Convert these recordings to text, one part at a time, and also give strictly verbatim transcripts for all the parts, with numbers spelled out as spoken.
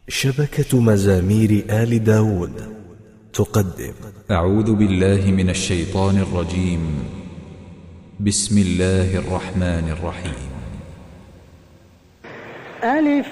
شبكة مزامير آل داود تقدم. أعوذ بالله من الشيطان الرجيم. بسم الله الرحمن الرحيم. ألف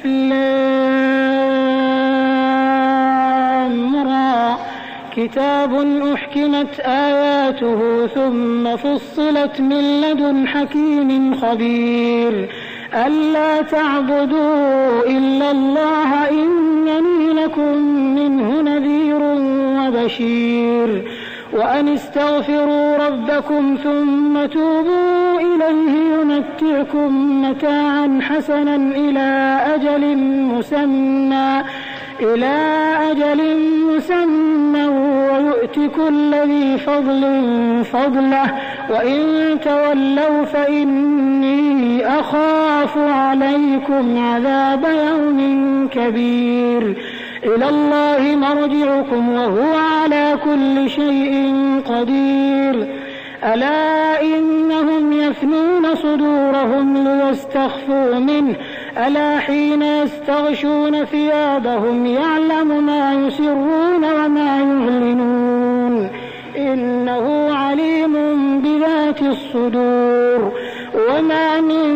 لام را كتاب أحكمت آياته ثم فصلت من لدن حكيم خبير ألا تعبدوا إلا الله إنني لكم منه نذير وبشير وأن استغفروا ربكم ثم توبوا إليه يمتعكم متاعا حسنا إلى أجل مسمى إلى أجل مسمى ويؤت كل ذي فضل فضله وإن تولوا فإني أخاف عليكم عذاب يوم كبير إلى الله مرجعكم وهو على كل شيء قدير ألا إنهم يفنون صدورهم ليستخفوا منه ألا حين يستغشون ثيابهم يعلم ما يسرون وما يعلنون إنه عليم بذات الصدور وما من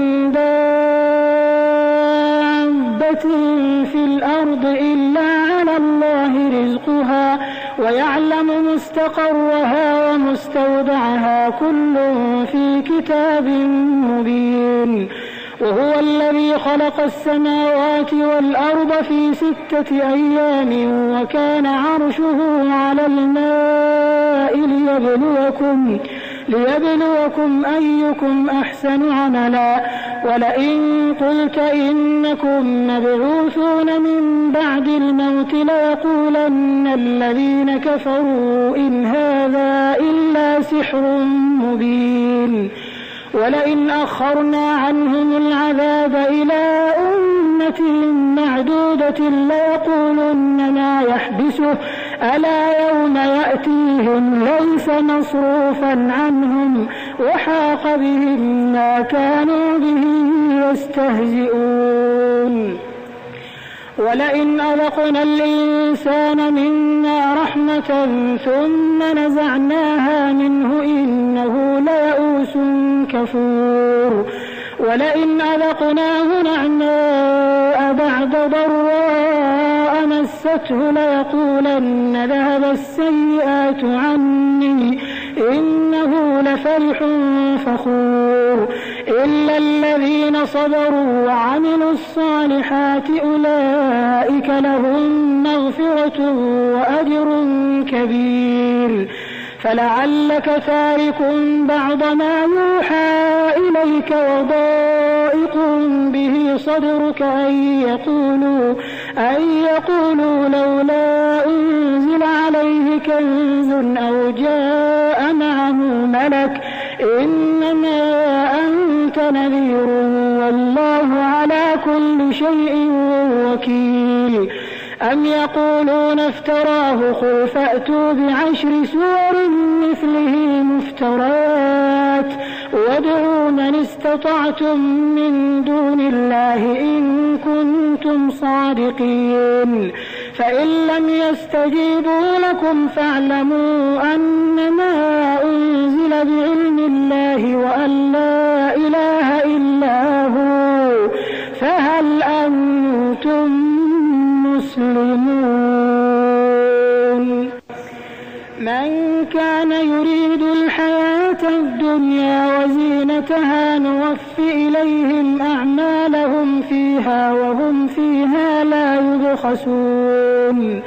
دابة في الأرض إلا على الله رزقها ويعلم مستقرها ومستودعها كل في كتاب مبين وهو الذي خلق السماوات والأرض في ستة أيام وكان عرشه على الماء ليبلوكم, ليبلوكم أيكم أحسن عملا ولئن قلت إنكم مبعوثون من بعد الموت ليقولن الذين كفروا إن هذا إلا سحر مبين ولئن أخرنا عنهم العذاب إلى أمة معدودة ليقولن ما يحبسه ألا يوم يأتيهم ليس مصروفا عنهم وحاق بهم ما كانوا به يستهزئون ولئن أذقنا الإنسان منا رحمة ثم نزعناها منه إنه ليئوس كفور ولئن أذقناه نعماء بعد ضراء مسته ليقولن ذهب السيئات عني إنه لفرح فخور إلا الذين صبروا وعملوا الصالحات أولئك لهم مغفرة وأجر كبير فلعلك تارك بعض ما يوحى إليك وضائق به صدرك أن يقولوا, أن يقولوا لولا أنزل عليه كنز أو جاء معه ملك إنما أنت نذير والله على كل شيء وكيل أم يقولون افتراه قل فأتوا بعشر سور مثله مفترات وادعوا من استطعتم من دون الله إن كنتم صادقين فإن لم يستجيبوا لكم فاعلموا أنما أنزل بعلم الله وأن لا إله إلا هو فهل أنتم مسلمون من كان يريد الحياة الدنيا وزينتها نوف إليهم أعمالهم فيها وهم فيها لا يبخسون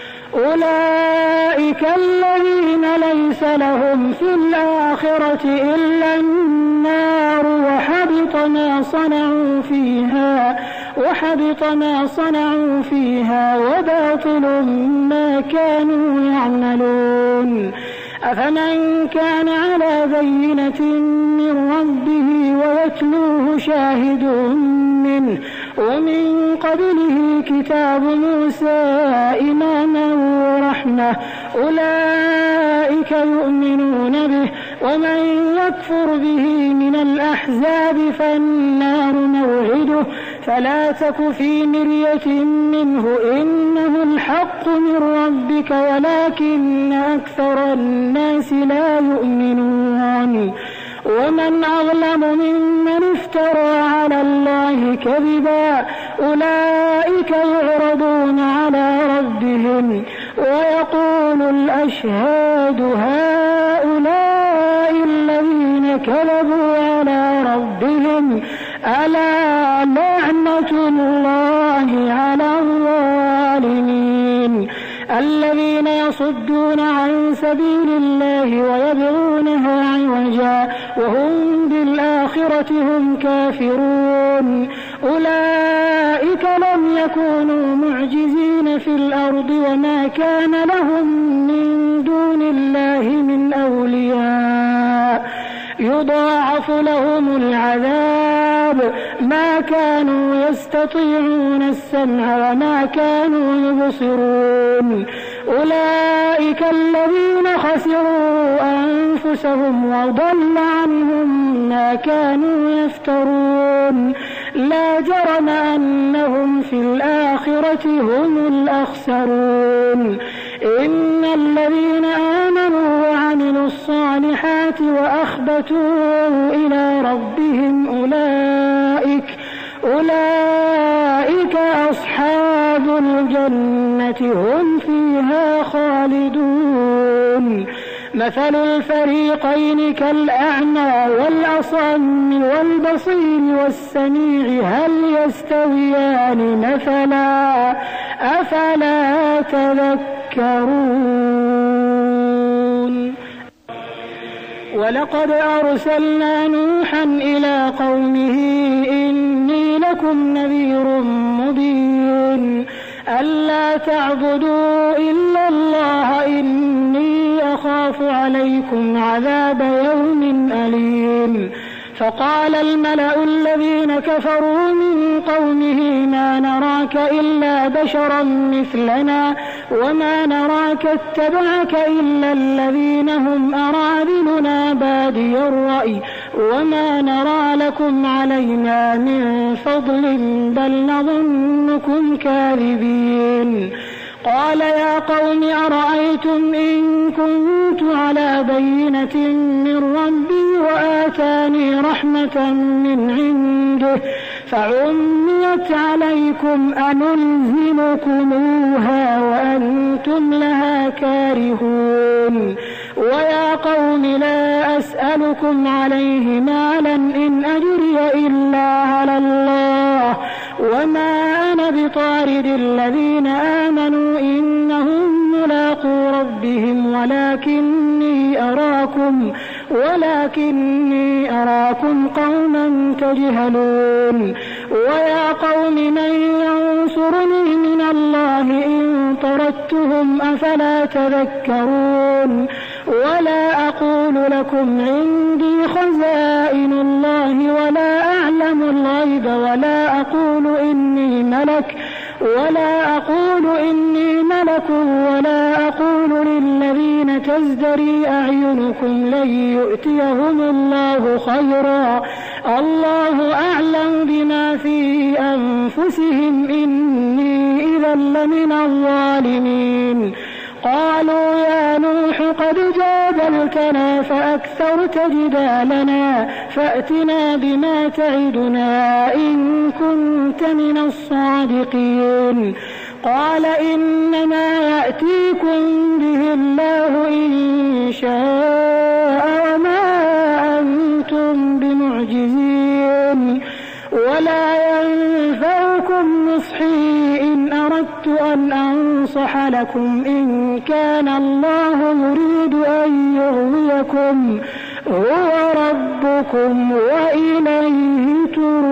أولئك الذين ليس لهم في الآخرة إلا النار وحبط ما صنعوا فيها وحبط ما صنعوا فيها وباطل ما كانوا يعملون أفمن كان على بينة من ربه ويتلوه شاهد منه ومن قبله كتاب موسى إماما ورحمة أولئك يؤمنون به ومن يكفر به من الأحزاب فالنار موعده فلا تك في مرية منه إنه الحق من ربك ولكن أكثر الناس لا يؤمنون ومن أظلم ممن افترى على الله كذبا أولئك يعرضون على ربهم ويقول الأشهاد هؤلاء الذين كذبوا على ربهم ألا لعنة الله على الظالمين الذين يصدون عن سبيل الله ويبغونها عوجا وهم بالآخرة هم كافرون أولئك لم يكونوا معجزين في الأرض وما كان لهم من دون الله من أولياء يضاعف لهم العذاب ما كانوا يستطيعون السمع وما كانوا يبصرون أولئك الذين خسروا أنفسهم وضل عنهم ما كانوا يفترون لا جرم أنهم في الآخرة هم الأخسرون إن الذين آمنوا وعملوا الصالحات وأخبتوا إلى ربهم أولئك أولئك أصحاب الجنة هم فيها خالدون مثل الفريقين كالأعمى والأصم والبصير والسميع هل يستويان مثلا أفلا تذكرون ولقد أرسلنا نوحا إلى قومه إني لكم نذير مبين ألا تعبدوا إلا الله إني أخاف عليكم عذاب يوم أليم فقال الملأ الذين كفروا من قومه ما نراك إلا بشرا مثلنا وما نراك اتبعك إلا الذين هم أراذلنا بادي الرأي وما نرى لكم علينا من فضل بل نظنكم كاذبين قال يا قوم أرأيتم إن كنت على بينة من ربي وآتاني رحمة من عنده فعميت عليكم أنلزمكموها وأنتم لها كارهون ويا قوم لا أسألكم عليه مالا إن أجري إلا على الله وما أنا بطارد الذين آمنوا إنهم ملاقو ربهم ولكني أراكم ولكني أراكم قوما تجهلون ويا قوم من ينصرني من الله إن طردتهم أفلا تذكرون ولا أقول لكم عندي خزائن الله ولا أعلم الغيب ولا أقول إني ملك ولا أقول إني ملك ولا أقول للذين تزدري أعينكم لن يؤتيهم الله خيرا الله أعلم بما في أنفسهم إني إذا لمن الظالمين قالوا يا نوح قد جادلتنا فأكثرت جدالنا فأتنا بما تعدنا إن كنت من الصادقين قال إنما يأتيكم به الله إن شاء وما أنتم بمعجزين ولا ينفعكم نصحي إن أردت أن أنصح لكم إن كان الله يريد أن يغويكم هو ربكم وإليه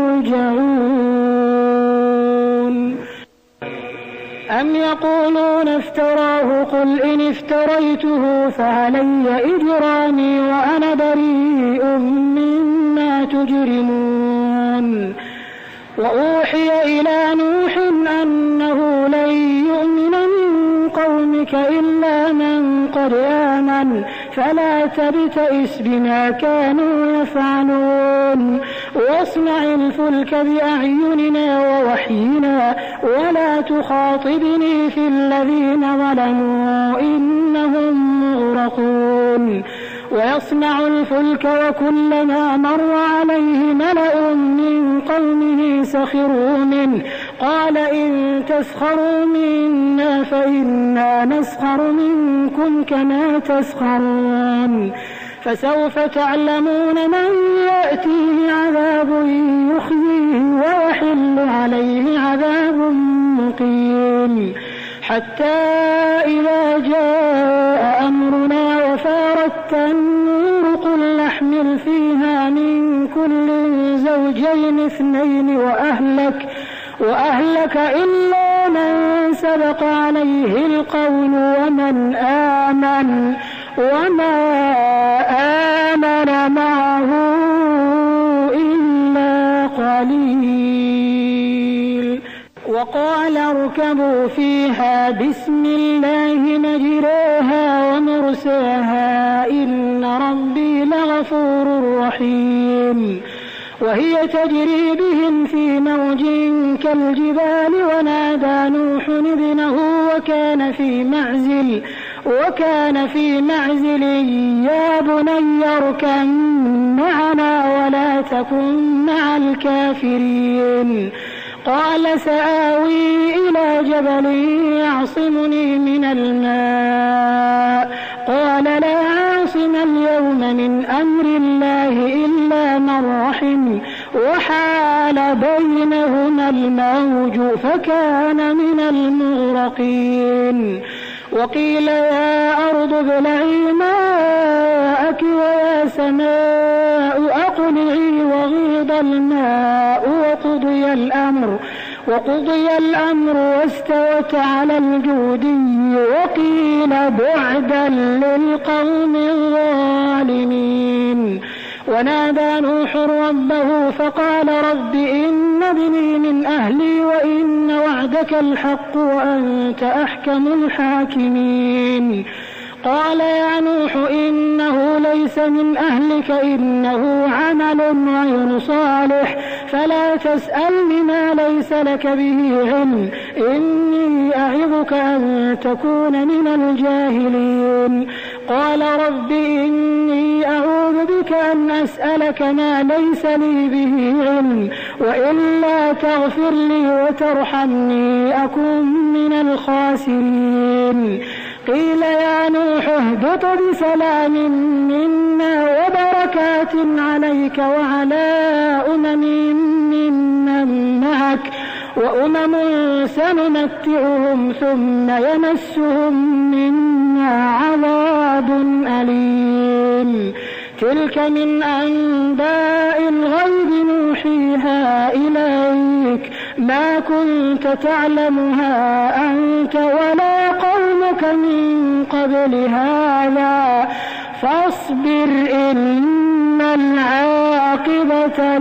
ترجعون أم يقولون افتراه قل إن افتريته فعلي إجرامي وأنا بريء مما تجرمون وأوحي إلى نوح أنه لن يؤمن من قومك إلا من قد آمن فلا تبتئس بما كانوا يفعلون يعملون واصنع الفلك بأعيننا ووحينا ولا تخاطبني في الذين ظلموا إنهم مغرقون ويصنع الفلك وكلما مر عليه ملأ من قومه سخروا منه قال إن تسخروا منا فإنا نسخر منكم كما تسخرون فسوف تعلمون من يأتيه عذاب يخزيه ويحل عليه عذاب مقيم حتى إذا جاء أمرنا وفارت النور قل نحمل فيها من كل زوجين اثنين وأهلك وأهلك إلا من سبق عليه القول ومن آمن وما آمن معه إلا قليل وقال اركبوا فيها بسم الله مجراها ومرساها إن ربي لغفور رحيم وهي تجري بهم في موج كالجبال ونادى نوح ابنه وكان في معزل وكان في معزل يا بني اركب معنا ولا تكن مع الكافرين قال سآوي إلى جبل يعصمني من الماء قال لا عاصم اليوم من أمر الله إلا من رحم وحال بينهما الموج فكان من المغرقين وقيل يا أرض ابلعي ماءك ويا سماء أقلعي وغيض الماء وقضي الأمر وقضي الأمر واستوت على الجودي وقيل بعدا للقوم الظالمين ونادى نوح ربه فقال رب إن ابني من أهلي وإن وعدك الحق وأنت أحكم الحاكمين قال يا نوح إنه ليس من أهلك إنه عمل غير صالح فلا تسألني ما ليس لك به علم إني أعظك أن تكون من الجاهلين قال رب إني أعوذ بك أن أسألك ما ليس لي به علم وإلا تغفر لي وترحمني أكن من الخاسرين قيل يا نوح اهبط بسلام منا وبركات عليك وعلى أمم ممن معك وأمم سنمتعهم ثم يمسهم منا عذاب أليم تلك من أنباء الغيب نوحيها إليك ما كنت تعلمها أنت ولا قومك من قبل هذا فاصبر إن العاقبة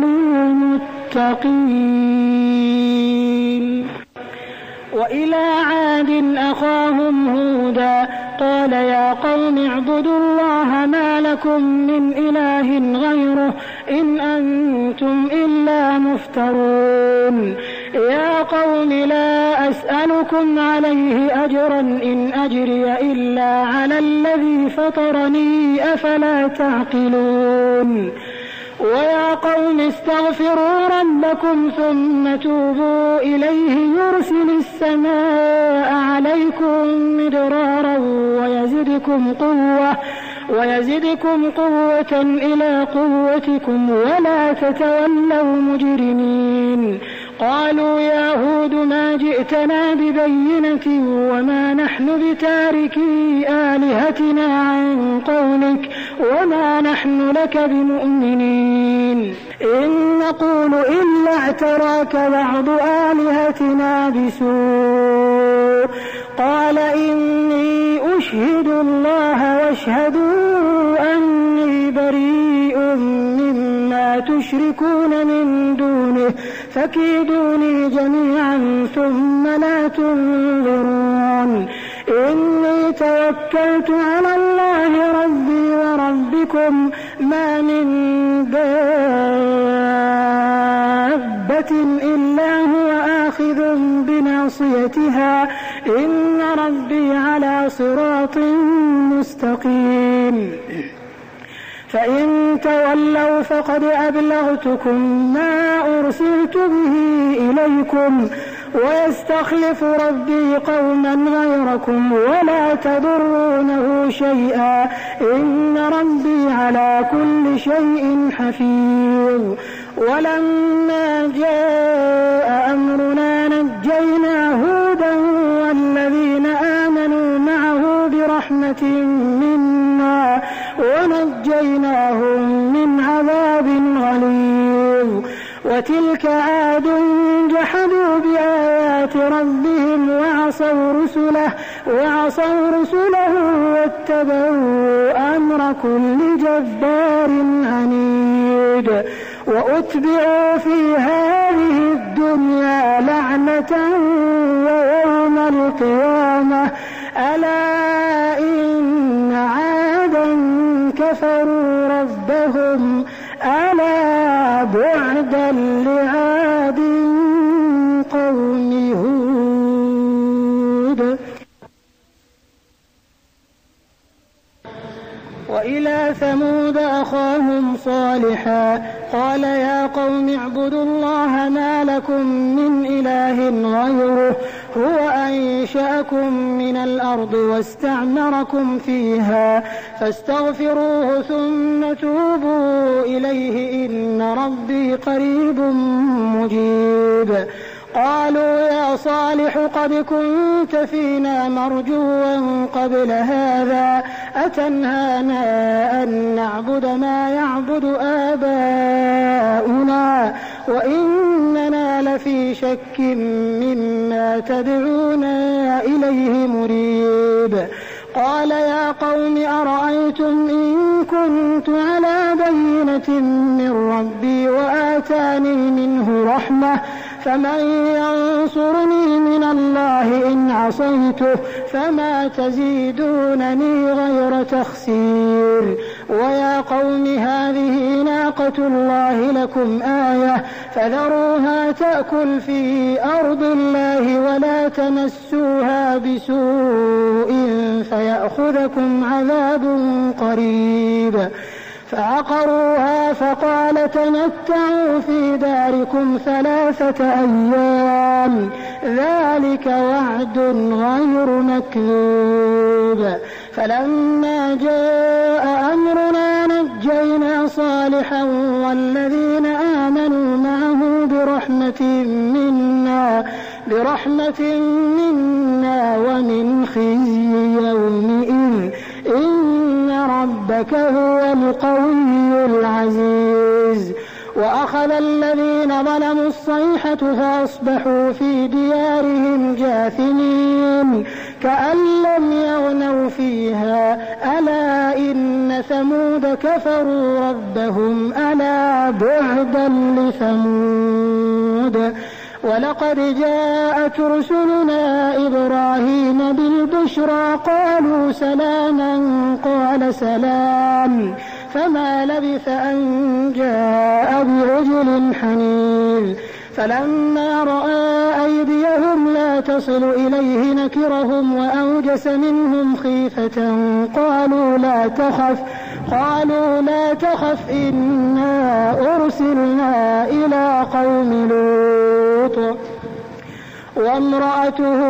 للمتقين وإلى عاد أخاهم هودا قال يا قوم اعبدوا الله ما لكم من إله غيره إن أنتم إلا مفترون يا قوم لا أسألكم عليه أجرا إن أجري إلا على الذي فطرني أفلا تعقلون ويا قوم استغفروا ربكم ثم توبوا إليه يرسل السماء عليكم مدرارا ويزدكم قوة ويزدكم قوة إلى قوتكم ولا تتولوا مجرمين قالوا يا هود ما جئتنا ببينة وما نحن بتاركي آلهتنا عن قولك وما نحن لك بمؤمنين إن نقول إلا اعتراك بعض آلهتنا بسوء قال إني أشهد الله واشهدوا أني بريء مما تشركون من دونه فكيدوني جميعا ثم لا تنظرون إني توكلت على الله ربي وربكم ما من دابة إلا هو آخذ بناصيتها إن ربي على صراط مستقيم فإن تولوا فقد أبلغتكم ما أرسلت به إليكم ويستخلف ربي قوما غيركم ولا تضرونه شيئا إن ربي على كل شيء حفيظ ولما جاء أمرنا نجينا هودا والذين آمنوا معه برحمة منا ونجيناهم من عذاب غليظ وتلك عاد جحدوا بآيات ربهم وعصوا رسله وعصوا رسله واتبعوا أمر كل جبار عنيد وأتبعوا في هذه الدنيا لعنة ويوم القيامة ألا إن عادا كفروا ربهم ألا بعدا لعاد قوم هود وإلى ثمود أخاهم صالحا قال يا قوم اعبدوا الله ما لكم من إله غيره هو أنشأكم من الأرض واستعمركم فيها فاستغفروه ثم توبوا إليه إن ربي قريب مجيب قالوا يا صالح قد كنت فينا مرجوا قبل هذا أتنهانا أن نعبد ما يعبد آباؤنا وإننا لفي شك مما تدعونا إليه مريب قال يا قوم أرأيتم إن كنت على بينة من ربي وآتاني منه رحمة فمن ينصرني من الله إن عصيته فما تزيدونني غير تخسير ويا قوم هذه ناقة الله لكم آية فذروها تأكل في أرض الله ولا تمسوها بسوء فيأخذكم عذاب قريب فعقروها فقال تمتعوا في داركم ثلاثة أيام ذلك وعد غير مكذوب فلما جاء أمرنا نجينا صالحا والذين آمنوا معه برحمة منا برحمة منا ومن خزي يومئذ إن ربك هو القوي العزيز وأخذ الذين ظلموا الصيحة فأصبحوا في ديارهم جاثمين كأن لم يغنوا فيها ألا إن ثمود كفروا ربهم ألا بعدا لثمود ولقد جاءت رسلنا إبراهيم بالبشرى قالوا سلاما قال سلام فما لبث أن جاء بعجل حنيذ فلما رأى أيديهم لا تصل إليه نكرهم وأوجس منهم خيفة قالوا لا تخف قالوا لا تخف إنا أرسلنا إلى قوم لوط وامرأته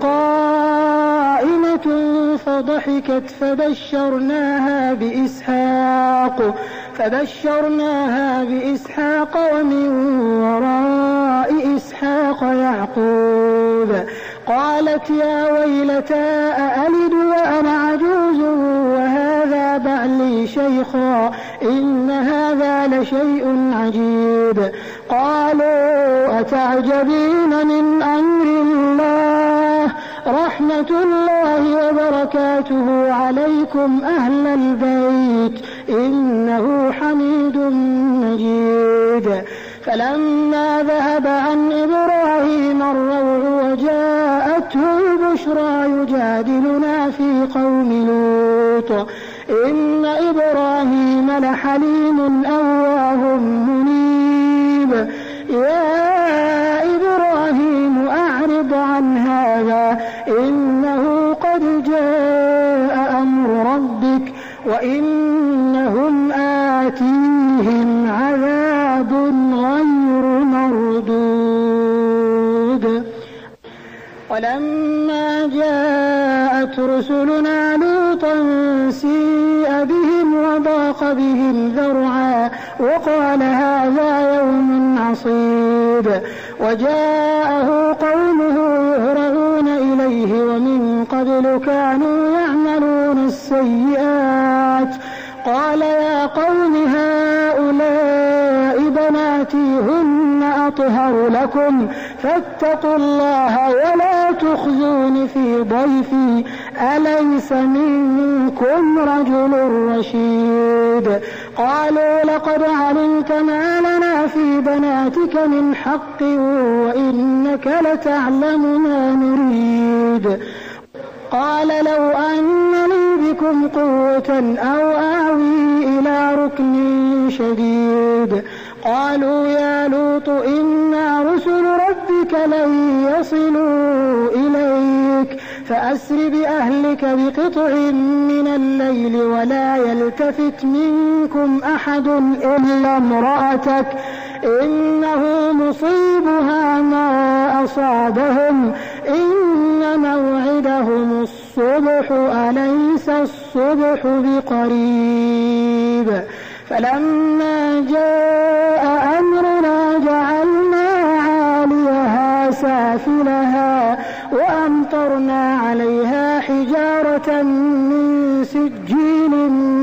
قائمة فضحكت فبشرناها بإسحاق فبشرناها بإسحاق ومن وراء إسحاق يعقوب قالت يا ويلتى أألد وأنا عجوز وهذا بعلي شيخا إن هذا لشيء عجيب قالوا أتعجبين من أمر الله رحمة الله وبركاته عليكم أهل البيت إنه حميد مجيد فلما ذهب عن إبراهيم الروع وجاءته البشرى يجادلنا في قوم لوط إن إبراهيم لحليم أواه منيب يا إنه قد جاء أمر ربك وإنهم آتيهم عذاب غير مردود. ولما جاءت رسلنا لوطا سيء بهم وضاق بهم ذرعا وقال هذا يوم عصيب. وجاءه قومه يهرعون إليه ومن قبل كانوا يعملون السيئات قال يا قوم هؤلاء بناتي هن أطهر لكم فاتقوا الله ولا تخزون في ضيفي أليس منكم رجل رشيد. قالوا لقد علمت ما لنا في بناتك من حق وإنك لتعلم ما نريد. قال لو أن لي بكم قوة أو آوي إلى ركن شديد. قالوا يا لوط إنا رسل ربك لن يصلوا إليك فأسر بأهلك بقطع من الليل ولا يلتفت منكم أحد إلا امرأتك إنه مصيبها ما أصابهم إن موعدهم الصبح أليس الصبح بقريب. فلما جاء أمرنا جعلنا عاليها سافلها وأمطرنا عليها حجارة من سجيل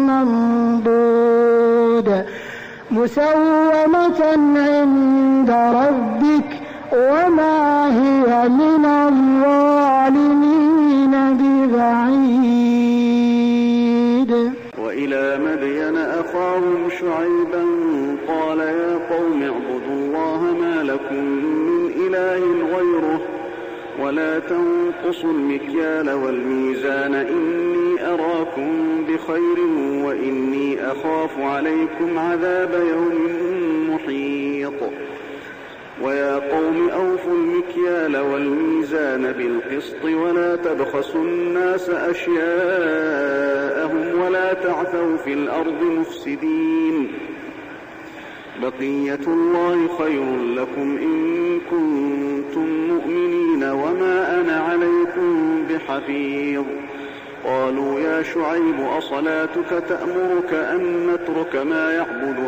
منضود مسومة عند ربك وما هي من الظالمين ببعيد. وإلى مدين أخاهم شعيبا قال يا قوم اعبدوا الله ما لكم من إله غيره ولا تنقصوا المكيال والميزان إني أراكم بخير وإني أخاف عليكم عذاب يوم محيط. ويا قوم أوفوا المكيال والميزان بالقسط ولا تبخسوا الناس أشياءهم ولا تعثوا في الأرض مفسدين. بقية الله خير لكم إن كنتم مؤمنين وما أنا عليكم بحفيظ. قالوا يا شعيب أصلاتك تأمرك أن نترك ما يعبد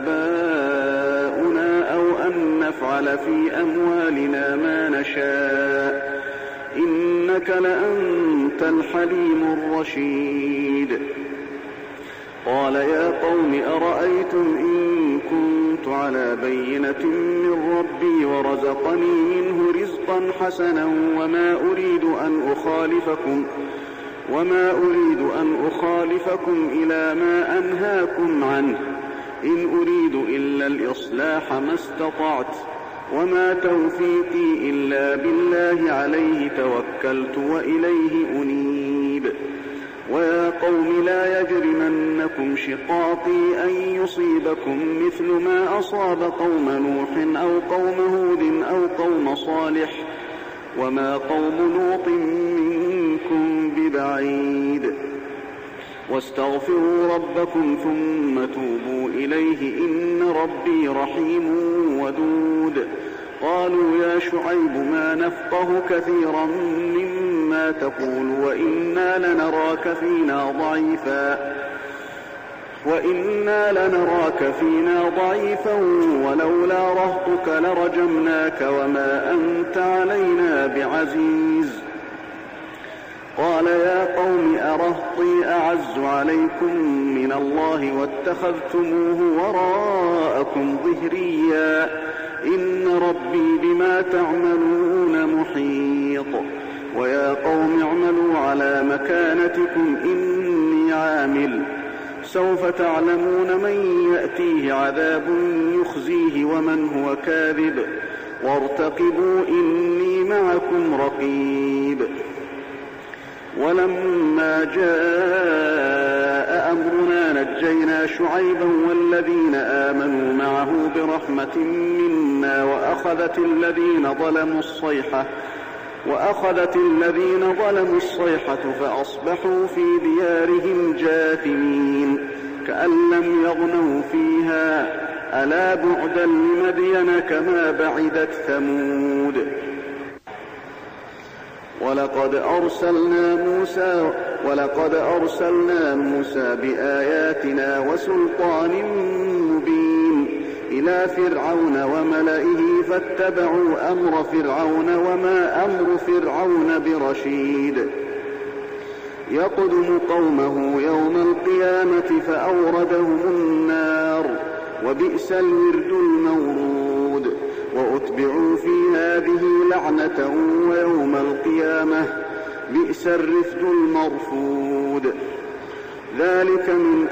آباؤنا أو أن نفعل في أموالنا ما نشاء إنك لأنت الحليم الرشيد. قال يا قوم أرأيتم إن كنت على بينة من ربي ورزقني منه رزقا حسنا وما أريد أن أخالفكم وما أريد أن أخالفكم إلى ما أنهاكم عنه إن أريد إلا الإصلاح ما استطعت وما توفيقي إلا بالله عليه توكلت وإليه أنيب. ويا قوم لا يجرمنكم شقاقي أن يصيبكم مثل ما أصاب قوم نوح أو قوم هود أو قوم صالح وما قوم لوط منكم ببعيد. واستغفروا ربكم ثم توبوا إليه إن ربي رحيم ودود. قالوا يا شعيب ما نفقه كثيرا مما تقول وإنا لنراك فينا ضعيفا وإنا لنراك فينا ضعيفا ولولا رهطك لرجمناك وما أنت علينا بعزيز. قال يا قوم أرهطي أعز عليكم من الله واتخذتموه وراءكم ظهريا إن ربي بما تعملون محيط. ويا قوم اعملوا على مكانتكم إني عامل سوف تعلمون من يأتيه عذاب يخزيه ومن هو كاذب وارتقبوا إني معكم رقيب. ولما جاء أمرنا نجينا شعيبا والذين آمنوا معه برحمة منا وأخذت الذين ظلموا الصيحة وأخذت الذين ظلموا الصيحة فأصبحوا في ديارهم جاثمين كأن لم يغنوا فيها ألا بعدا لمدين كما بعدت ثمود. ولقد أرسلنا موسى ولقد أرسلنا موسى بآياتنا وسلطان مبين إلى فرعون وملئه فاتبعوا أمر فرعون وما أمر فرعون برشيد. يقدم قومه يوم القيامة فأوردهم النار وبئس الورد المورود. وأتبعوا في هذه لعنة ويوم القيامة بئس الرفد المرفود. ذلك من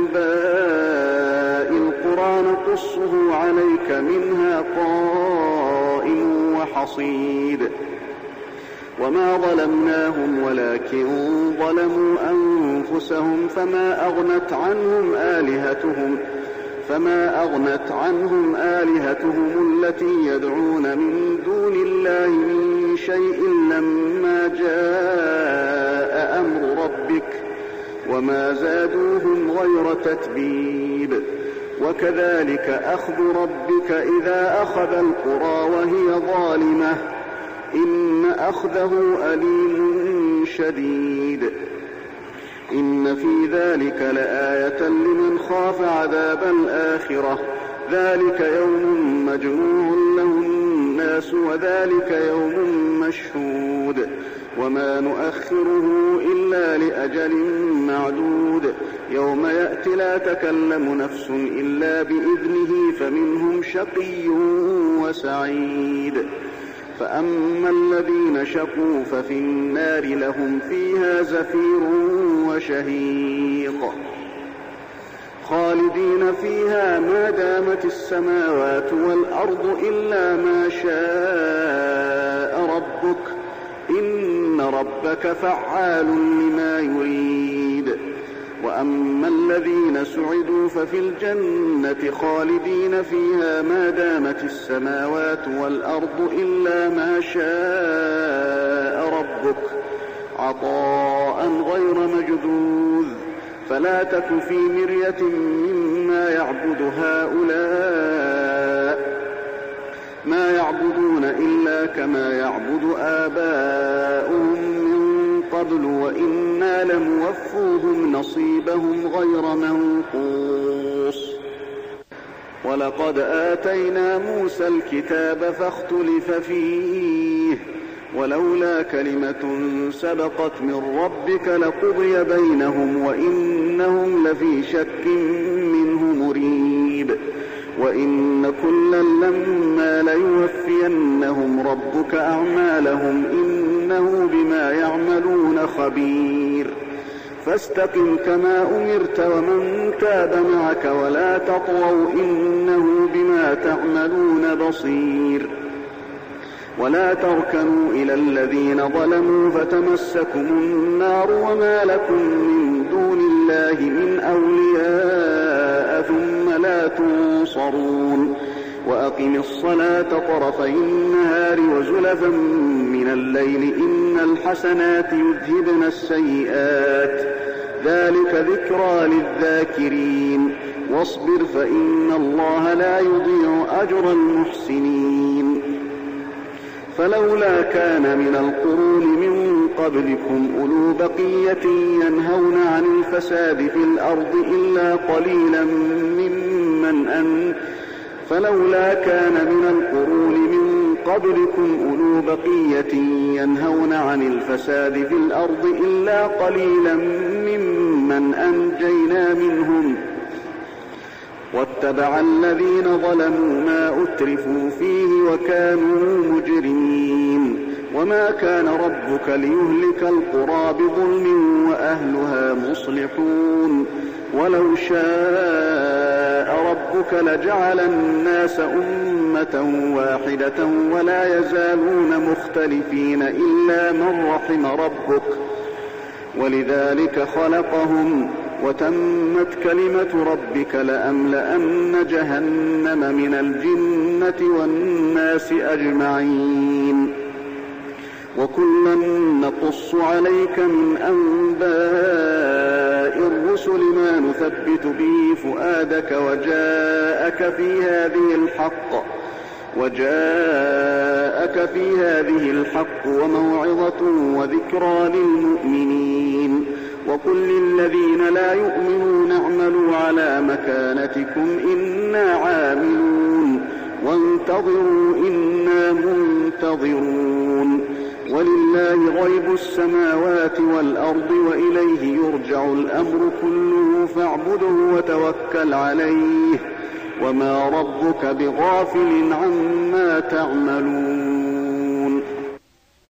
أنباء القرى نقصه عليك منها قائم وحصيد. وما ظلمناهم ولكن ظلموا أنفسهم فما أغنت عنهم آلهتهم فما أغنت عنهم آلهتهم التي يدعون من دون الله من شيء لما جاء أمر ربك وما زادوهم غير تتبيب. وكذلك أخذ ربك إذا أخذ القرى وهي ظالمة إن أخذه أليم شديد. إن في ذلك لآية لمن خاف عذاب الآخرة. ذلك يوم مجموع له الناس وذلك يوم مشهود. وما نؤخره إلا لأجل معدود. يوم يأتي لا تكلم نفس إلا بإذنه فمنهم شقي وسعيد. فأما الذين شقوا ففي النار لهم فيها زفير وشهيق خالدين فيها ما دامت السماوات والأرض إلا ما شاء ربك إن ربك فعال لما يريد. وأما الذين سعدوا ففي الجنة خالدين فيها ما دامت السماوات والأرض إلا ما شاء ربك عطاء غير مجذوذ. فلا تك في مرية مما يعبد هؤلاء ما يعبدون إلا كما يعبد آباؤهم من قبل وإنا لموفوهم نصيبهم غير منقوص. ولقد آتينا موسى الكتاب فاختلف فيه ولولا كلمة سبقت من ربك لقضي بينهم وإنهم لفي شك منه مريب. وإن كلا لما ليوفينهم ربك أعمالهم إنه بما يعملون خبير. فاستقم كما أمرت ومن تاب معك ولا تطغوا إنه بما تعملون بصير. ولا تركنوا إلى الذين ظلموا فتمسكم النار وما لكم من دون الله من أولياء ثم لا تنصرون. وأقم الصلاة طرفي النهار وزلفا من الليل إن الحسنات يذهبن السيئات ذلك ذكرى للذاكرين. واصبر فإن الله لا يضيع أجر المحسنين. فلولا كان من القرون من قبلكم أولو بقية ينهون عن الفساد في الأرض إلا قليلا ممن أن فلولا كان من القرون من قبلكم أولو بقية ينهون عن الفساد في الأرض إلا قليلا ممن أنجينا منهم واتبع الذين ظلموا ما أترفوا فيه وكانوا مجرمين. وما كان ربك ليهلك القرى بظلم وأهلها مصلحون. ولو شاء ربك لجعل الناس أمة واحدة ولا يزالون مختلفين إلا من رحم ربك ولذلك خلقهم وتمت كلمة ربك لأملأن جهنم من الجنة والناس أجمعين. وكلا نقص عليك من أنباء الرسل ما نثبت به فؤادك وجاءك في هذه الحق وجاءك في هذه الحق وموعظة وذكرى للمؤمنين وقل للذين لا يؤمنون اعملوا على مكانتكم إنا عاملون وانتظروا إنا منتظرون ولله غيب السماوات والأرض وإليه يرجع الأمر كله فاعبده وتوكل عليه وما ربك بغافل عما تعملون